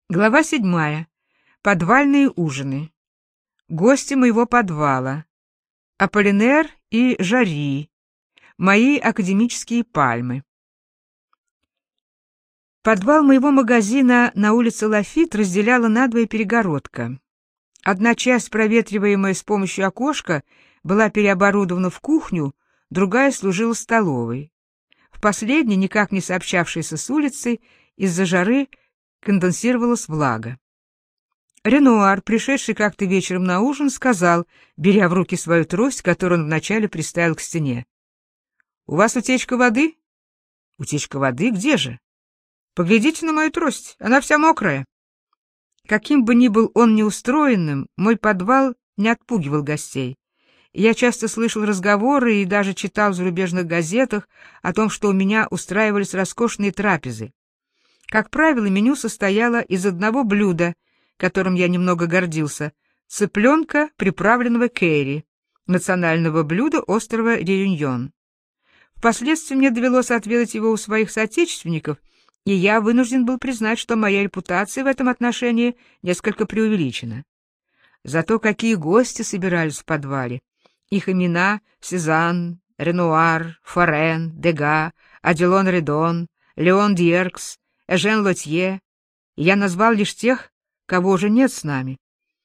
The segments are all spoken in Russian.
Глава 7. Подвальные ужины. Гости моего подвала. Аполлинер и Жари. Мои академические пальмы. Подвал моего магазина на улице Лафит разделяла надвое перегородка. Одна часть, проветриваемая с помощью окошка, была переоборудована в кухню, другая служила столовой. В последней, никак не сообщавшейся с улицей, из-за жары конденсировалась влага. Ренуар, пришедший как-то вечером на ужин, сказал, беря в руки свою трость, которую он вначале приставил к стене: «У вас утечка воды?» «Утечка воды? Где же?» «Поглядите на мою трость, она вся мокрая». Каким бы ни был он неустроенным, мой подвал не отпугивал гостей. Я часто слышал разговоры и даже читал в зарубежных газетах о том, что у меня устраивались роскошные трапезы. Как правило, меню состояло из одного блюда, которым я немного гордился — цыпленка, приправленного керри, национального блюда острова Реюньон. Впоследствии мне довелось отведать его у своих соотечественников, и я вынужден был признать, что моя репутация в этом отношении несколько преувеличена. Зато какие гости собирались в подвале! Их имена — Сезанн, Ренуар, Форен, Дега, Адилон Редон, Леон Дьеркс, Эжен Лотье. Я назвал лишь тех, кого уже нет с нами.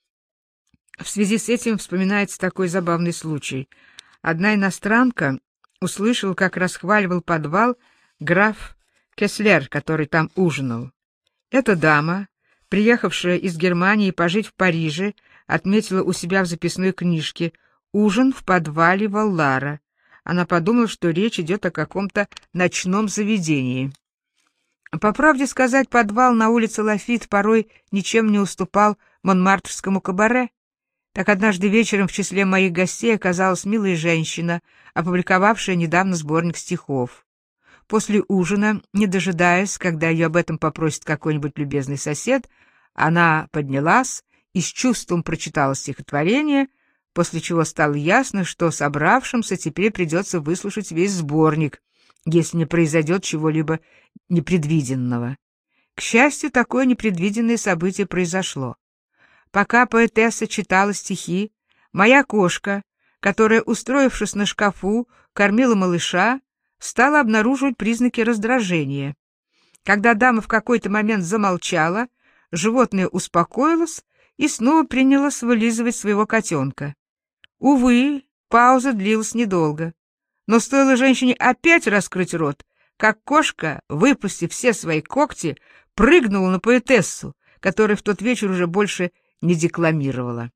В связи с этим вспоминается такой забавный случай. Одна иностранка услышала, как расхваливал подвал граф Кеслер, который там ужинал. Эта дама, приехавшая из Германии пожить в Париже, отметила у себя в записной книжке «Ужин в подвале Валлара». Она подумала, что речь идет о каком-то ночном заведении. По правде сказать, подвал на улице Лафит порой ничем не уступал монмартрскому кабаре. Так однажды вечером в числе моих гостей оказалась милая женщина, опубликовавшая недавно сборник стихов. После ужина, не дожидаясь, когда ее об этом попросит какой-нибудь любезный сосед, она поднялась и с чувством прочитала стихотворение, после чего стало ясно, что собравшимся теперь придется выслушать весь сборник, если не произойдет чего-либо непредвиденного. К счастью, такое непредвиденное событие произошло. Пока поэтесса читала стихи, моя кошка, которая, устроившись на шкафу, кормила малыша, стала обнаруживать признаки раздражения. Когда дама в какой-то момент замолчала, животное успокоилось и снова принялось вылизывать своего котенка. Увы, пауза длилась недолго. Но стоило женщине опять раскрыть рот, как кошка, выпустив все свои когти, прыгнула на поэтессу, которая в тот вечер уже больше не декламировала.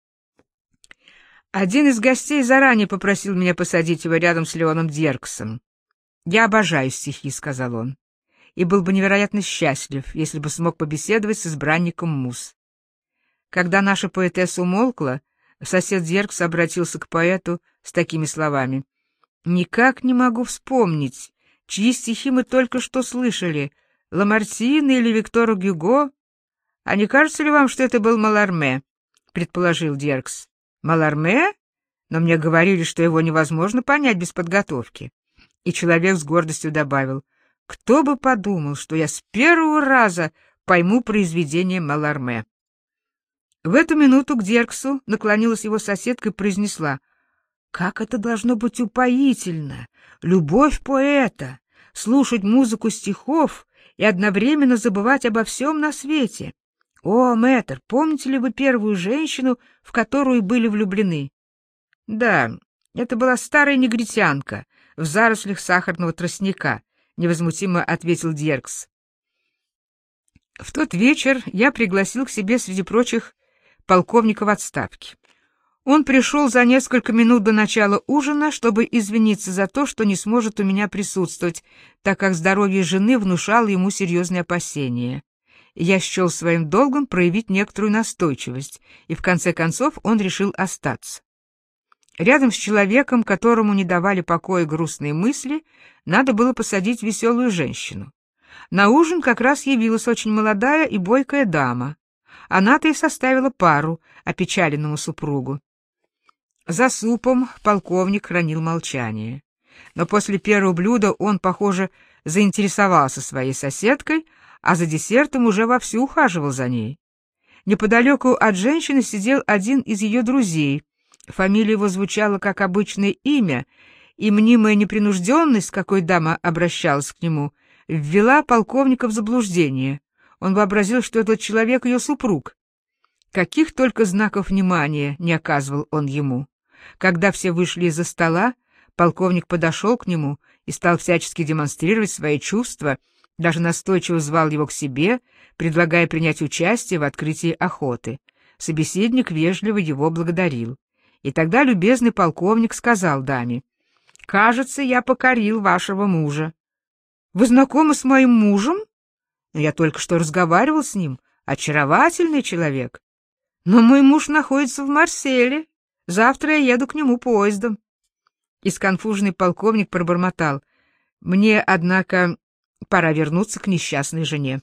Один из гостей заранее попросил меня посадить его рядом с Леоном Дьерксом. «Я обожаю стихи», — сказал он, и был бы невероятно счастлив, если бы смог побеседовать с избранником муз. Когда наша поэтесса умолкла, сосед Дьеркс обратился к поэту с такими словами: «Никак не могу вспомнить, чьи стихи мы только что слышали, Ламартина или Виктора Гюго? А не кажется ли вам, что это был Маларме?» — предположил Дьеркс. «Маларме? Но мне говорили, что его невозможно понять без подготовки». И человек с гордостью добавил: «Кто бы подумал, что я с первого раза пойму произведение Маларме». В эту минуту к Дьерксу наклонилась его соседка и произнесла: «Как это должно быть упоительно! Любовь поэта! Слушать музыку стихов и одновременно забывать обо всем на свете! О, мэтр, помните ли вы первую женщину, в которую были влюблены?» «Да, это была старая негритянка в зарослях сахарного тростника», — невозмутимо ответил Дьеркс. В тот вечер я пригласил к себе среди прочих полковника в отставке. Он пришел за несколько минут до начала ужина, чтобы извиниться за то, что не сможет у меня присутствовать, так как здоровье жены внушало ему серьезные опасения. Я счел своим долгом проявить некоторую настойчивость, и в конце концов он решил остаться. Рядом с человеком, которому не давали покоя грустные мысли, надо было посадить веселую женщину. На ужин как раз явилась очень молодая и бойкая дама. Она-то и составила пару опечаленному супругу. За супом полковник хранил молчание. Но после первого блюда он, похоже, заинтересовался своей соседкой, а за десертом уже вовсю ухаживал за ней. Неподалеку от женщины сидел один из ее друзей. Фамилия его звучала как обычное имя, и мнимая непринужденность, с какой дама обращалась к нему, ввела полковника в заблуждение. Он вообразил, что этот человек ее супруг. Каких только знаков внимания не оказывал он ему. Когда все вышли из-за стола, полковник подошел к нему и стал всячески демонстрировать свои чувства, даже настойчиво звал его к себе, предлагая принять участие в открытии охоты. Собеседник вежливо его благодарил. И тогда любезный полковник сказал даме: «Кажется, я покорил вашего мужа». «Вы знакомы с моим мужем?» «Я только что разговаривал с ним. Очаровательный человек. Но мой муж находится в Марселе. Завтра я еду к нему поездом». И сконфуженный полковник пробормотал: «Мне, однако, пора вернуться к несчастной жене».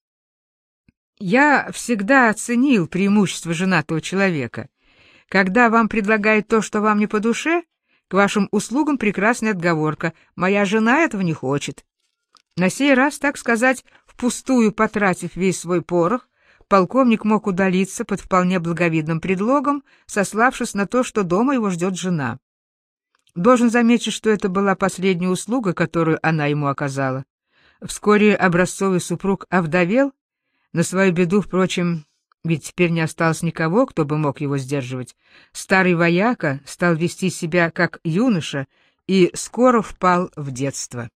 Я всегда оценил преимущество женатого человека. Когда вам предлагают то, что вам не по душе, к вашим услугам прекрасная отговорка: «Моя жена этого не хочет». На сей раз, так сказать, впустую потратив весь свой порох, полковник мог удалиться под вполне благовидным предлогом, сославшись на то, что дома его ждет жена. Должен заметить, что это была последняя услуга, которую она ему оказала. Вскоре образцовый супруг овдовел, на свою беду, впрочем, ведь теперь не осталось никого, кто бы мог его сдерживать. Старый вояка стал вести себя как юноша и скоро впал в детство.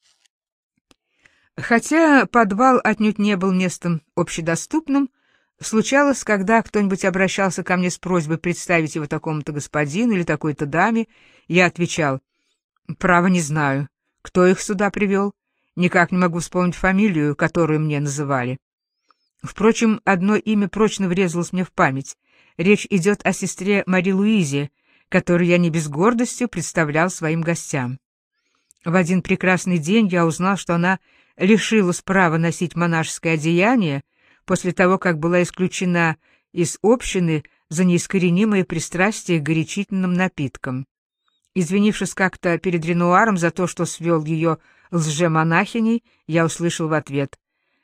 Хотя подвал отнюдь не был местом общедоступным, случалось, когда кто-нибудь обращался ко мне с просьбой представить его такому-то господину или такой-то даме, я отвечал: «Право не знаю, кто их сюда привел, никак не могу вспомнить фамилию, которую мне называли». Впрочем, одно имя прочно врезалось мне в память. Речь идет о сестре Мари-Луизе, которую я не без гордости представлял своим гостям. В один прекрасный день я узнал, что она лишилась права носить монашеское одеяние после того, как была исключена из общины за неискоренимое пристрастие к горячительным напиткам. Извинившись как-то перед Ренуаром за то, что свел ее лже-монахиней, я услышал в ответ: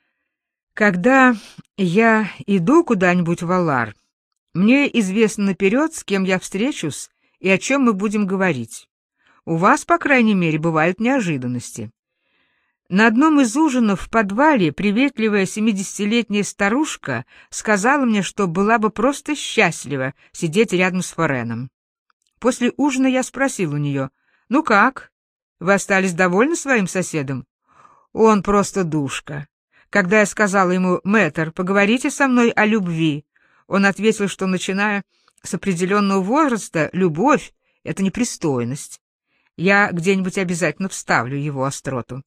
«Когда я иду куда-нибудь в Алар, мне известно наперед, с кем я встречусь и о чем мы будем говорить. У вас, по крайней мере, бывают неожиданности». На одном из ужинов в подвале приветливая 70-летняя старушка сказала мне, что была бы просто счастлива сидеть рядом с Фореном. После ужина я спросил у нее: «Ну как? Вы остались довольны своим соседом?» «Он просто душка. Когда я сказала ему: «Мэтр, поговорите со мной о любви», он ответил, что, начиная с определенного возраста, любовь — это непристойность. Я где-нибудь обязательно вставлю его остроту».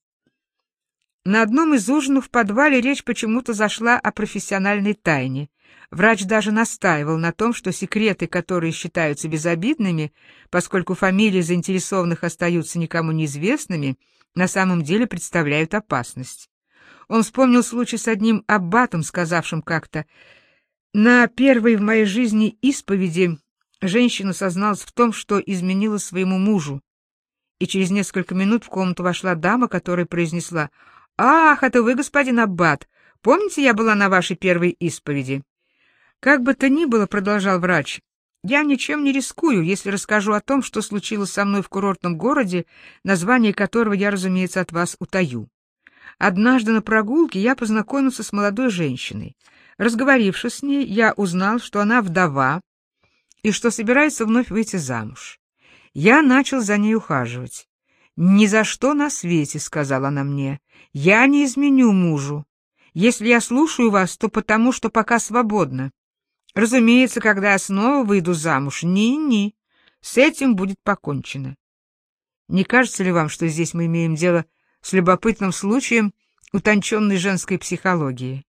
На одном из ужинов в подвале речь почему-то зашла о профессиональной тайне. Врач даже настаивал на том, что секреты, которые считаются безобидными, поскольку фамилии заинтересованных остаются никому неизвестными, на самом деле представляют опасность. Он вспомнил случай с одним аббатом, сказавшим как-то: «На первой в моей жизни исповеди женщина созналась в том, что изменила своему мужу». И через несколько минут в комнату вошла дама, которая произнесла: «Ах, это вы, господин аббат! Помните, я была на вашей первой исповеди?» «Как бы то ни было, — продолжал врач, — я ничем не рискую, если расскажу о том, что случилось со мной в курортном городе, название которого я, разумеется, от вас утаю. Однажды на прогулке я познакомился с молодой женщиной. Разговорившись с ней, я узнал, что она вдова и что собирается вновь выйти замуж. Я начал за ней ухаживать. «Ни за что на свете, — сказала она мне, — я не изменю мужу. Если я слушаю вас, то потому, что пока свободна. Разумеется, когда я снова выйду замуж, ни-ни, с этим будет покончено». Не кажется ли вам, что здесь мы имеем дело с любопытным случаем утонченной женской психологии?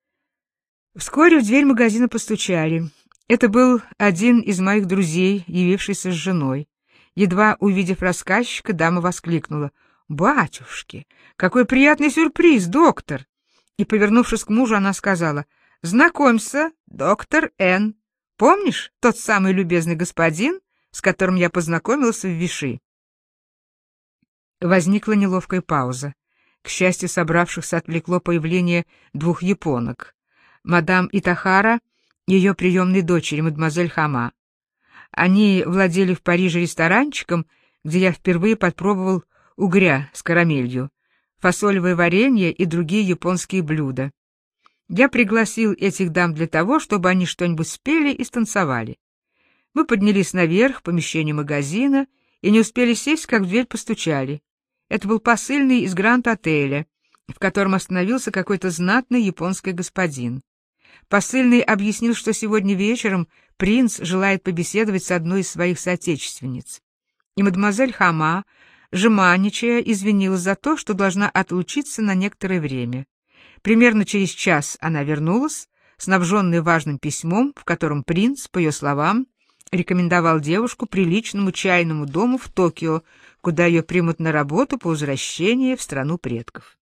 Вскоре в дверь магазина постучали. Это был один из моих друзей, явившийся с женой. Едва увидев рассказчика, дама воскликнула: «Батюшки, какой приятный сюрприз, доктор!» И, повернувшись к мужу, она сказала: «Знакомься, доктор Н. Помнишь, тот самый любезный господин, с которым я познакомился в Виши?» Возникла неловкая пауза. К счастью, собравшихся отвлекло появление двух японок. Мадам Итахара, ее приемной дочери, мадемуазель Хама. Они владели в Париже ресторанчиком, где я впервые попробовал угря с карамелью, фасолевое варенье и другие японские блюда. Я пригласил этих дам для того, чтобы они что-нибудь спели и станцевали. Мы поднялись наверх в помещение магазина и не успели сесть, как в дверь постучали. Это был посыльный из Гранд-отеля, в котором остановился какой-то знатный японский господин. Посыльный объяснил, что сегодня вечером принц желает побеседовать с одной из своих соотечественниц. И мадемуазель Хама, жеманничая, извинилась за то, что должна отлучиться на некоторое время. Примерно через час она вернулась, снабженная важным письмом, в котором принц, по ее словам, рекомендовал девушку приличному чайному дому в Токио, куда ее примут на работу по возвращении в страну предков.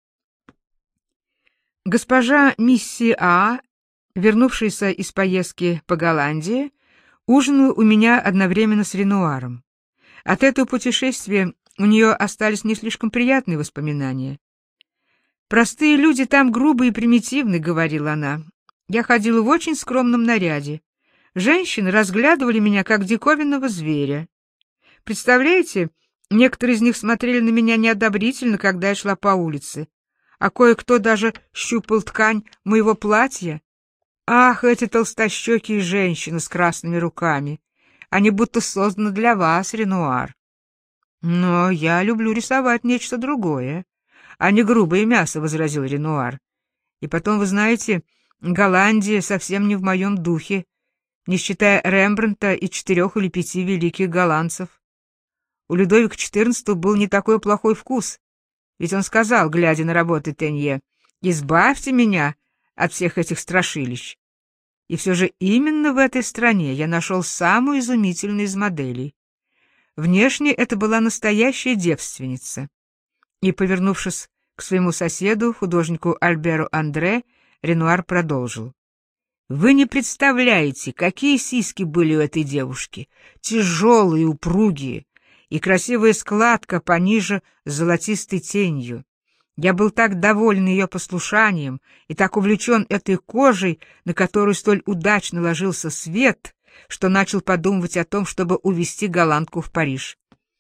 Госпожа Мисси А, вернувшаяся из поездки по Голландии, ужинала у меня одновременно с Ренуаром. От этого путешествия у нее остались не слишком приятные воспоминания. «Простые люди там грубые и примитивны», — говорила она. «Я ходила в очень скромном наряде. Женщины разглядывали меня как диковинного зверя. Представляете, некоторые из них смотрели на меня неодобрительно, когда я шла по улице, а кое-кто даже щупал ткань моего платья. Ах, эти толстощекие женщины с красными руками! Они будто созданы для вас, Ренуар. Но я люблю рисовать нечто другое, а не грубое мясо», — возразил Ренуар. «И потом, вы знаете, Голландия совсем не в моем духе, не считая Рембрандта и 4 или 5 великих голландцев. У Людовика XIV был не такой плохой вкус, ведь он сказал, глядя на работы Тенье, «Избавьте меня от всех этих страшилищ». И все же именно в этой стране я нашел самую изумительную из моделей. Внешне это была настоящая девственница. И, повернувшись к своему соседу, художнику Альберу Андре, Ренуар продолжил. «Вы не представляете, какие сиськи были у этой девушки, тяжелые, упругие, и красивая складка пониже с золотистой тенью. Я был так доволен ее послушанием и так увлечен этой кожей, на которую столь удачно ложился свет, что начал подумывать о том, чтобы увезти голландку в Париж.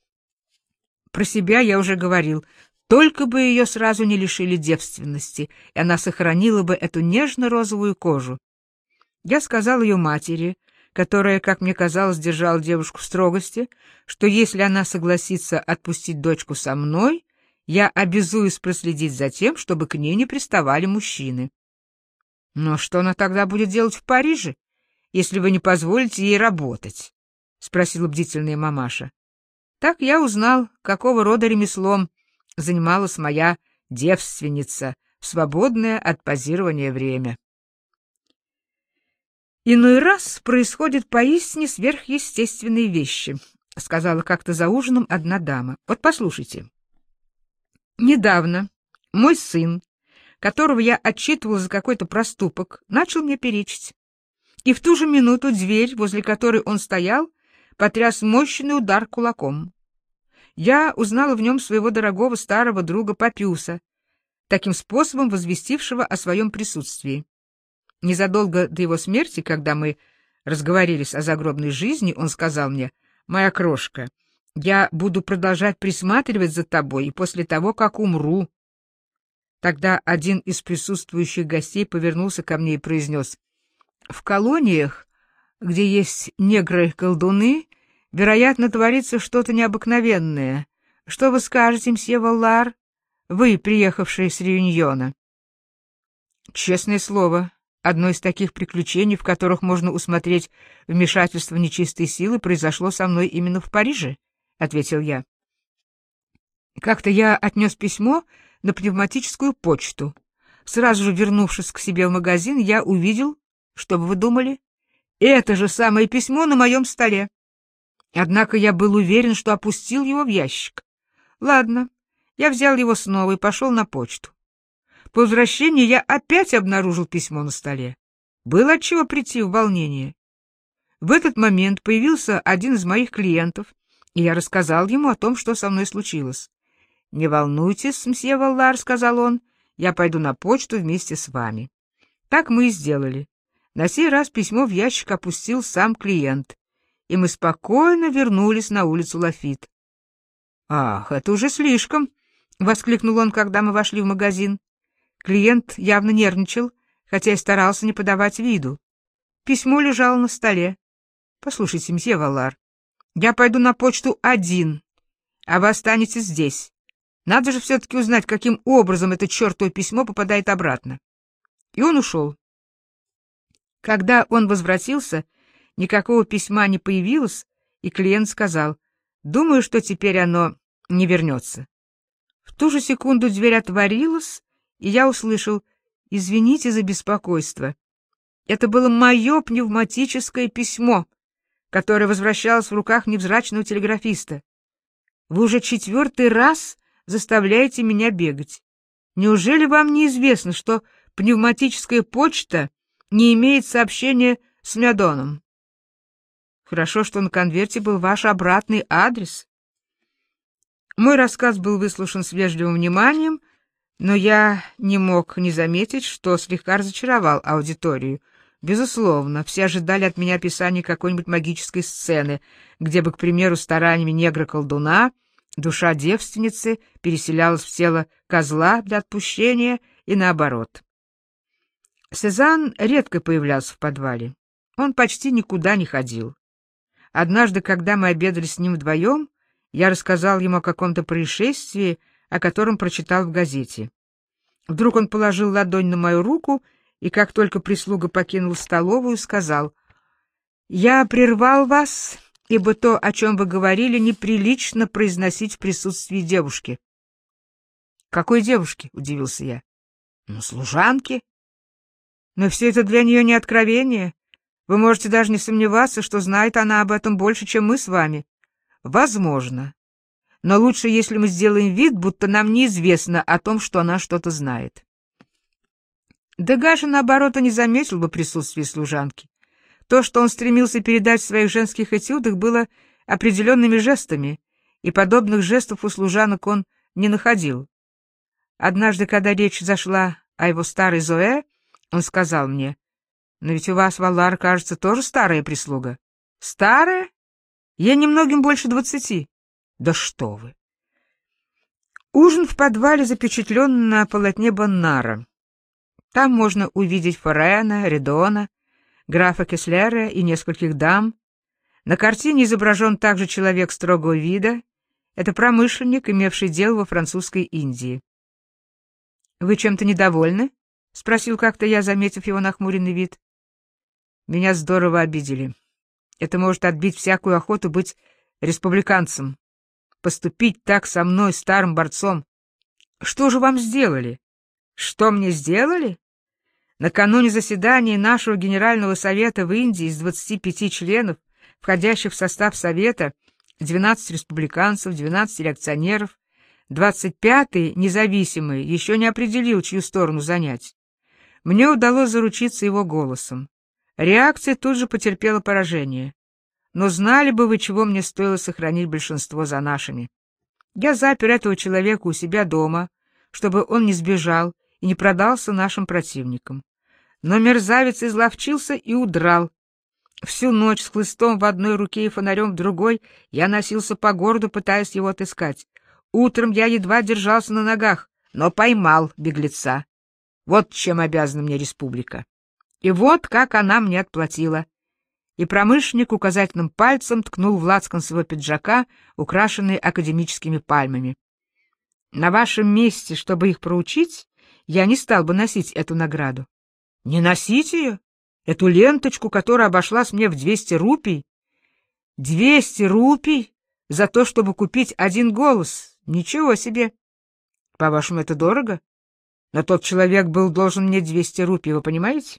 Про себя я уже говорил, только бы ее сразу не лишили девственности, и она сохранила бы эту нежно-розовую кожу. Я сказал ее матери, которая, как мне казалось, держала девушку в строгости, что если она согласится отпустить дочку со мной, я обязуюсь проследить за тем, чтобы к ней не приставали мужчины. Но что она тогда будет делать в Париже, если вы не позволите ей работать? — спросила бдительная мамаша. Так я узнал, какого рода ремеслом занималась моя девственница в свободное от позирования время. «Иной раз происходят поистине сверхъестественные вещи», — сказала как-то за ужином одна дама. «Вот послушайте. Недавно мой сын, которого я отчитывала за какой-то проступок, начал мне перечить. И в ту же минуту дверь, возле которой он стоял, потряс мощный удар кулаком. Я узнала в нем своего дорогого старого друга Папюса, таким способом возвестившего о своем присутствии. Незадолго до его смерти, когда мы разговорились о загробной жизни, он сказал мне: «Моя крошка, я буду продолжать присматривать за тобой и после того, как умру». Тогда один из присутствующих гостей повернулся ко мне и произнес: «В колониях, где есть негры-колдуны, вероятно, творится что-то необыкновенное. Что вы скажете, мсье Валлар, вы, приехавший с Реюньона?» Честное слово, одно из таких приключений, в которых можно усмотреть вмешательство нечистой силы, произошло со мной именно в Париже, — ответил я. Как-то я отнес письмо на пневматическую почту. Сразу же вернувшись к себе в магазин, я увидел, что бы вы думали, это же самое письмо на моем столе. Однако я был уверен, что опустил его в ящик. Ладно, я взял его снова и пошел на почту. По возвращении я опять обнаружил письмо на столе. Было отчего прийти в волнение. В этот момент появился один из моих клиентов, и я рассказал ему о том, что со мной случилось. «Не волнуйтесь, мсье Валлар», — сказал он, — «я пойду на почту вместе с вами». Так мы и сделали. На сей раз письмо в ящик опустил сам клиент, и мы спокойно вернулись на улицу Лафит. «Ах, это уже слишком!» — воскликнул он, когда мы вошли в магазин. Клиент явно нервничал, хотя и старался не подавать виду. Письмо лежало на столе. «Послушайте, мсье Валлар, я пойду на почту один, а вы останетесь здесь. Надо же все-таки узнать, каким образом это чертово письмо попадает обратно». И он ушел. Когда он возвратился, никакого письма не появилось, и клиент сказал: «Думаю, что теперь оно не вернется». В ту же секунду дверь отворилась, и я услышал: «Извините за беспокойство». Это было мое пневматическое письмо, которое возвращалось в руках невзрачного телеграфиста. «Вы уже 4-й раз заставляете меня бегать. Неужели вам не известно, что пневматическая почта не имеет сообщения с Мядоном?» Хорошо, что на конверте был ваш обратный адрес. Мой рассказ был выслушан с вежливым вниманием, но я не мог не заметить, что слегка разочаровал аудиторию. Безусловно, все ожидали от меня описания какой-нибудь магической сцены, где бы, к примеру, стараниями негра-колдуна душа девственницы переселялась в тело козла для отпущения и наоборот. Сезанн редко появлялся в подвале. Он почти никуда не ходил. Однажды, когда мы обедали с ним вдвоем, я рассказал ему о каком-то происшествии, о котором прочитал в газете. Вдруг он положил ладонь на мою руку и, как только прислуга покинула столовую, сказал: «Я прервал вас, ибо то, о чем вы говорили, неприлично произносить в присутствии девушки». «Какой девушки?» — удивился я. «Ну, служанки». «Но все это для нее не откровение. Вы можете даже не сомневаться, что знает она об этом больше, чем мы с вами». «Возможно. Но лучше, если мы сделаем вид, будто нам неизвестно о том, что она что-то знает». Дега же, наоборот, и не заметил бы присутствия служанки. То, что он стремился передать в своих женских этюдах, было определенными жестами, и подобных жестов у служанок он не находил. Однажды, когда речь зашла о его старой Зоэ, он сказал мне: «Но ведь у вас, Валлар, кажется, тоже старая прислуга». «Старая? Я немногим больше 20. «Да что вы!» Ужин в подвале запечатлен на полотне Боннара. Там можно увидеть Форена, Редона, графа Кеслера и нескольких дам. На картине изображен также человек строгого вида. Это промышленник, имевший дело во французской Индии. «Вы чем-то недовольны?» — спросил как-то я, заметив его нахмуренный вид. «Меня здорово обидели. Это может отбить всякую охоту быть республиканцем. Поступить так со мной, старым борцом. Что же вам сделали?» «Что мне сделали?» Накануне заседания нашего Генерального совета в Индии из 25 членов, входящих в состав совета, 12 республиканцев, 12 реакционеров, 25-й, независимый, еще не определил, чью сторону занять. Мне удалось заручиться его голосом. Реакция тут же потерпела поражение. Но знали бы вы, чего мне стоило сохранить большинство за нашими. Я запер этого человека у себя дома, чтобы он не сбежал и не продался нашим противникам. Но мерзавец изловчился и удрал. Всю ночь с хлыстом в одной руке и фонарем в другой я носился по городу, пытаясь его отыскать. Утром я едва держался на ногах, но поймал беглеца. Вот чем обязана мне республика. И вот как она мне отплатила. И промышленник указательным пальцем ткнул в лацкан своего пиджака, украшенный академическими пальмами. На вашем месте, чтобы их проучить, я не стал бы носить эту награду. Не носить ее? Эту ленточку, которая обошлась мне в 200 рупий? 200 рупий за то, чтобы купить один голос? Ничего себе! По-вашему, это дорого? Но тот человек был должен мне 200 рупий, вы понимаете?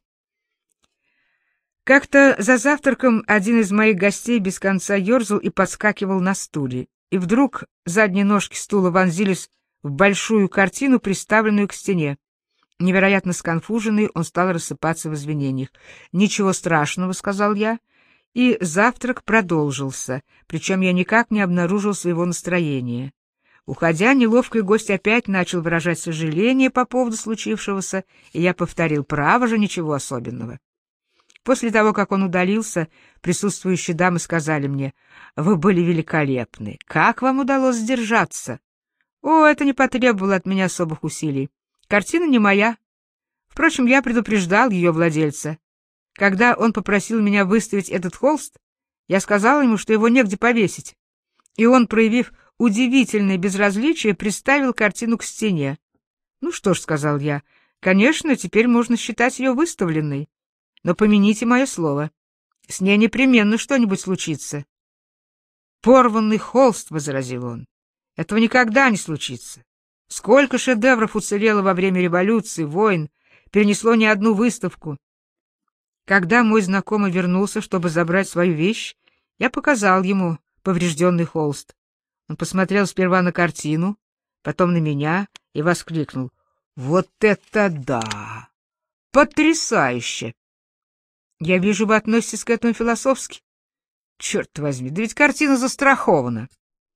Как-то за завтраком один из моих гостей без конца ерзал и подскакивал на стуле, и вдруг задние ножки стула вонзились в большую картину, приставленную к стене. Невероятно сконфуженный, он стал рассыпаться в извинениях. «Ничего страшного», — сказал я, и завтрак продолжился, причем я никак не обнаружил своего настроения. Уходя, неловкий гость опять начал выражать сожаление по поводу случившегося, и я повторил: «Право же, ничего особенного». После того, как он удалился, присутствующие дамы сказали мне: «Вы были великолепны. Как вам удалось сдержаться?» «О, это не потребовало от меня особых усилий. Картина не моя. Впрочем, я предупреждал ее владельца. Когда он попросил меня выставить этот холст, я сказал ему, что его негде повесить. И он, проявив удивительное безразличие, приставил картину к стене. «Ну что ж», — сказал я, — «конечно, теперь можно считать ее выставленной. Но помяните мое слово, с ней непременно что-нибудь случится». «Порванный холст», — возразил он, — «этого никогда не случится. Сколько шедевров уцелело во время революции, войн, перенесло не одну выставку». Когда мой знакомый вернулся, чтобы забрать свою вещь, я показал ему поврежденный холст. Он посмотрел сперва на картину, потом на меня и воскликнул: «Вот это да! Потрясающе!» «Я вижу, вы относитесь к этому философски». «Черт возьми, да ведь картина застрахована».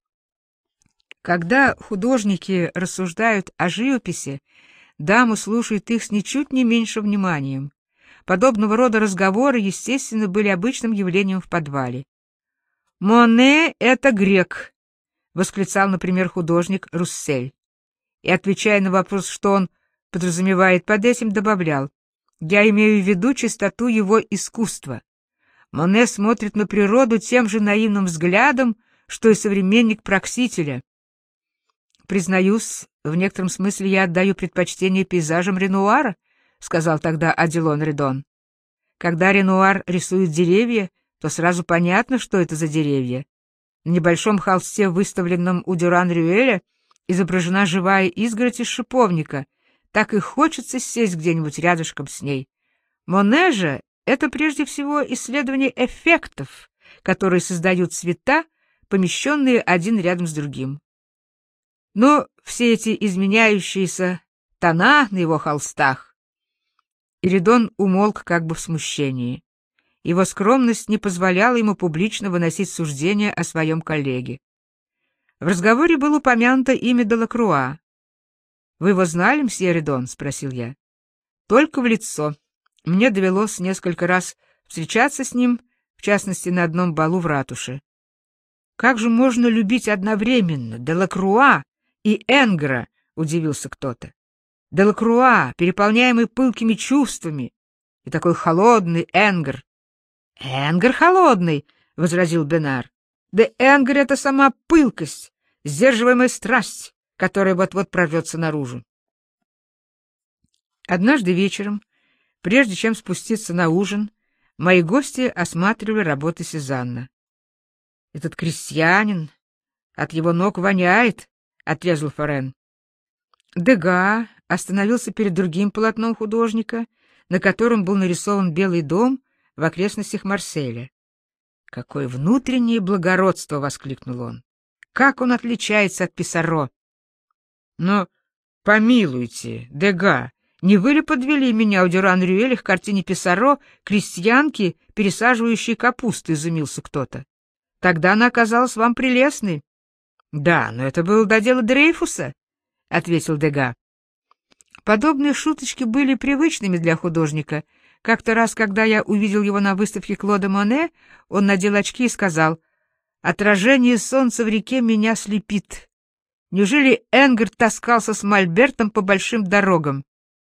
Когда художники рассуждают о живописи, дамы слушают их с ничуть не меньшим вниманием. Подобного рода разговоры, естественно, были обычным явлением в подвале. «Моне — это грек», — восклицал, например, художник Руссель. И, отвечая на вопрос, что он подразумевает под этим, добавлял: «Я имею в виду чистоту его искусства. Моне смотрит на природу тем же наивным взглядом, что и современник Проксителя». «Признаюсь, в некотором смысле я отдаю предпочтение пейзажам Ренуара», — сказал тогда Адилон Редон. «Когда Ренуар рисует деревья, то сразу понятно, что это за деревья. На небольшом холсте, выставленном у Дюран-Рюэля, изображена живая изгородь из шиповника. Так и хочется сесть где-нибудь рядышком с ней. Моне же — это прежде всего исследование эффектов, которые создают цвета, помещенные один рядом с другим. Но все эти изменяющиеся тона на его холстах...» Иридон умолк как бы в смущении. Его скромность не позволяла ему публично выносить суждения о своем коллеге. В разговоре было упомянуто имя Делакруа. «Вы его знали, мсье Ридон?» — спросил я. «Только в лицо. Мне довелось несколько раз встречаться с ним, в частности, на одном балу в ратуше». «Как же можно любить одновременно Делакруа и Энгра?» — удивился кто-то. «Делакруа, переполняемый пылкими чувствами, и такой холодный Энгр». «Энгр холодный», — возразил Бенар. «Да Энгр — это сама пылкость, сдерживаемая страсть, которая вот-вот прорвется наружу». Однажды вечером, прежде чем спуститься на ужин, мои гости осматривали работы Сезанна. «Этот крестьянин, от его ног воняет», — отрезал Форен. Дега остановился перед другим полотном художника, на котором был нарисован Белый дом в окрестностях Марселя. «Какое внутреннее благородство!» — воскликнул он. «Как он отличается от Писаро!» «Но помилуйте, Дега, не вы ли подвели меня у Дюран-Рюэля к картине Писаро «Крестьянки, пересаживающие капусту», — изумился кто-то. «Тогда она оказалась вам прелестной». «Да, но это было до дела Дрейфуса», — ответил Дега. Подобные шуточки были привычными для художника. Как-то раз, когда я увидел его на выставке Клода Моне, он надел очки и сказал: «Отражение солнца в реке меня слепит. Неужели Энгер таскался с мольбертом по большим дорогам?»